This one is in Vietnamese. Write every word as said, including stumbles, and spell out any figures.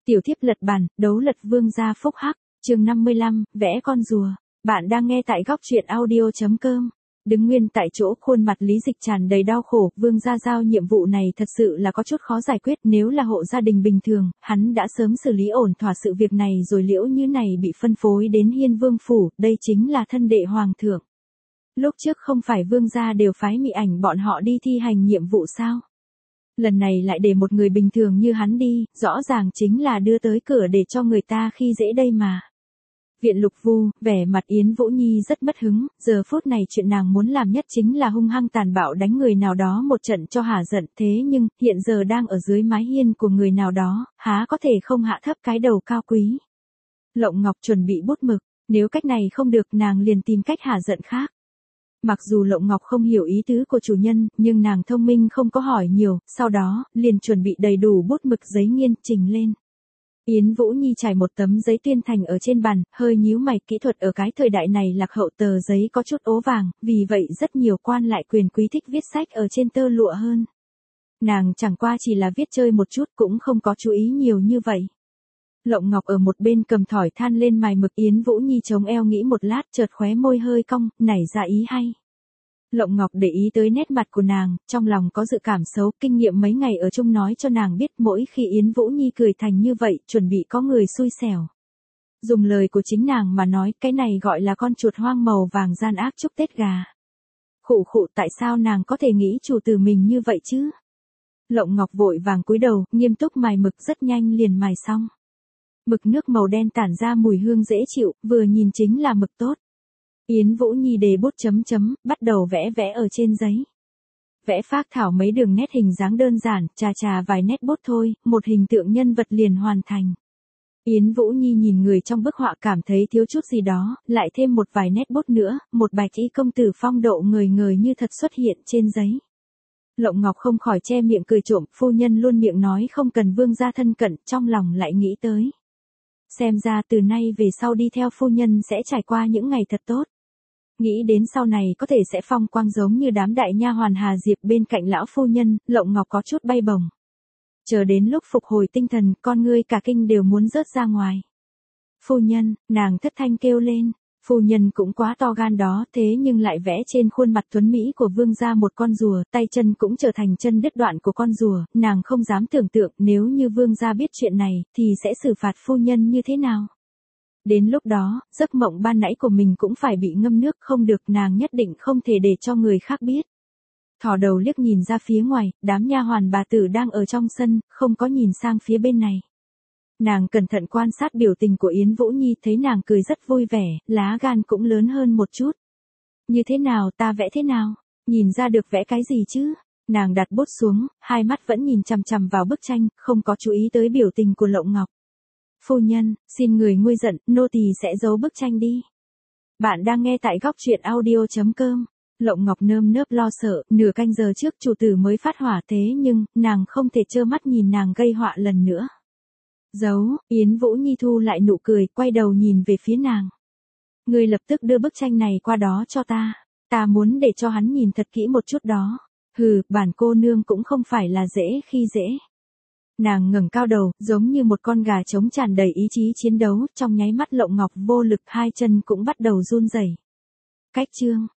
Tiểu thiếp lật bàn, đấu lật vương gia phúc hắc, chương năm mươi lăm, vẽ con rùa. Bạn đang nghe tại góc truyện audio chấm com. Đứng nguyên tại chỗ, khuôn mặt Lý Dịch tràn đầy đau khổ, vương gia giao nhiệm vụ này thật sự là có chút khó giải quyết, nếu là hộ gia đình bình thường, hắn đã sớm xử lý ổn thỏa sự việc này rồi. Liễu Như này bị phân phối đến Hiên Vương phủ, đây chính là thân đệ hoàng thượng. Lúc trước không phải vương gia đều phái Mị Ảnh bọn họ đi thi hành nhiệm vụ sao? Lần này lại để một người bình thường như hắn đi, rõ ràng chính là đưa tới cửa để cho người ta khi dễ đây mà. Viện Lục Vu, vẻ mặt Yến Vũ Nhi rất mất hứng, giờ phút này chuyện nàng muốn làm nhất chính là hung hăng tàn bạo đánh người nào đó một trận cho hả giận, thế nhưng, hiện giờ đang ở dưới mái hiên của người nào đó, há có thể không hạ thấp cái đầu cao quý. Lộng Ngọc chuẩn bị bút mực, nếu cách này không được nàng liền tìm cách hả giận khác. Mặc dù Lộng Ngọc không hiểu ý tứ của chủ nhân, nhưng nàng thông minh không có hỏi nhiều, sau đó, liền chuẩn bị đầy đủ bút mực giấy nghiên, trình lên. Yến Vũ Nhi trải một tấm giấy tuyên thành ở trên bàn, hơi nhíu mày, kỹ thuật ở cái thời đại này lạc hậu, tờ giấy có chút ố vàng, vì vậy rất nhiều quan lại quyền quý thích viết sách ở trên tơ lụa hơn. Nàng chẳng qua chỉ là viết chơi một chút cũng không có chú ý nhiều như vậy. Lộng Ngọc ở một bên cầm thỏi than lên mài mực, Yến Vũ Nhi chống eo nghĩ một lát, chợt khóe môi hơi cong, nảy ra ý hay. Lộng Ngọc để ý tới nét mặt của nàng, trong lòng có dự cảm xấu, kinh nghiệm mấy ngày ở chung nói cho nàng biết mỗi khi Yến Vũ Nhi cười thành như vậy, chuẩn bị có người xui xẻo. Dùng lời của chính nàng mà nói, cái này gọi là con chuột hoang màu vàng gian ác chúc Tết gà. Khụ khụ, tại sao nàng có thể nghĩ chủ từ mình như vậy chứ? Lộng Ngọc vội vàng cúi đầu, nghiêm túc mài mực, rất nhanh liền mài xong. Mực nước màu đen tản ra mùi hương dễ chịu, vừa nhìn chính là mực tốt. Yến Vũ Nhi đề bút chấm chấm, bắt đầu vẽ vẽ ở trên giấy. Vẽ phác thảo mấy đường nét hình dáng đơn giản, chà chà vài nét bút thôi, một hình tượng nhân vật liền hoàn thành. Yến Vũ Nhi nhìn người trong bức họa cảm thấy thiếu chút gì đó, lại thêm một vài nét bút nữa, một bạch y công tử phong độ ngời ngời như thật xuất hiện trên giấy. Lộng Ngọc không khỏi che miệng cười trộm, phu nhân luôn miệng nói không cần vương gia thân cận, trong lòng lại nghĩ tới. Xem ra từ nay về sau đi theo phu nhân sẽ trải qua những ngày thật tốt. Nghĩ đến sau này có thể sẽ phong quang giống như đám đại nha hoàn Hà Diệp bên cạnh lão phu nhân, Lộng Ngọc có chút bay bổng. Chờ đến lúc phục hồi tinh thần, con ngươi cả kinh đều muốn rớt ra ngoài. Phu nhân, nàng thất thanh kêu lên, phu nhân cũng quá to gan đó, thế nhưng lại vẽ trên khuôn mặt tuấn mỹ của vương gia một con rùa, tay chân cũng trở thành chân đứt đoạn của con rùa, nàng không dám tưởng tượng nếu như vương gia biết chuyện này, thì sẽ xử phạt phu nhân như thế nào. Đến lúc đó, giấc mộng ban nãy của mình cũng phải bị ngâm nước, không được, nàng nhất định không thể để cho người khác biết. Thò đầu liếc nhìn ra phía ngoài, đám nha hoàn bà tử đang ở trong sân, không có nhìn sang phía bên này. Nàng cẩn thận quan sát biểu tình của Yến Vũ Nhi, thấy nàng cười rất vui vẻ, lá gan cũng lớn hơn một chút. Như thế nào, ta vẽ thế nào? Nhìn ra được vẽ cái gì chứ? Nàng đặt bút xuống, hai mắt vẫn nhìn chằm chằm vào bức tranh, không có chú ý tới biểu tình của Lộng Ngọc. Phu nhân, xin người nguôi giận, nô tỳ sẽ giấu bức tranh đi. Bạn đang nghe tại góc truyện audio chấm com. Lộng Ngọc nơm nớp lo sợ, nửa canh giờ trước chủ tử mới phát hỏa, thế nhưng, nàng không thể trơ mắt nhìn nàng gây họa lần nữa. Giấu, Yến Vũ Nhi thu lại nụ cười, quay đầu nhìn về phía nàng. Ngươi lập tức đưa bức tranh này qua đó cho ta. Ta muốn để cho hắn nhìn thật kỹ một chút đó. Hừ, bản cô nương cũng không phải là dễ khi dễ. Nàng ngẩng cao đầu, giống như một con gà trống tràn đầy ý chí chiến đấu, trong nháy mắt Lộng Ngọc vô lực, hai chân cũng bắt đầu run rẩy. Cách chương,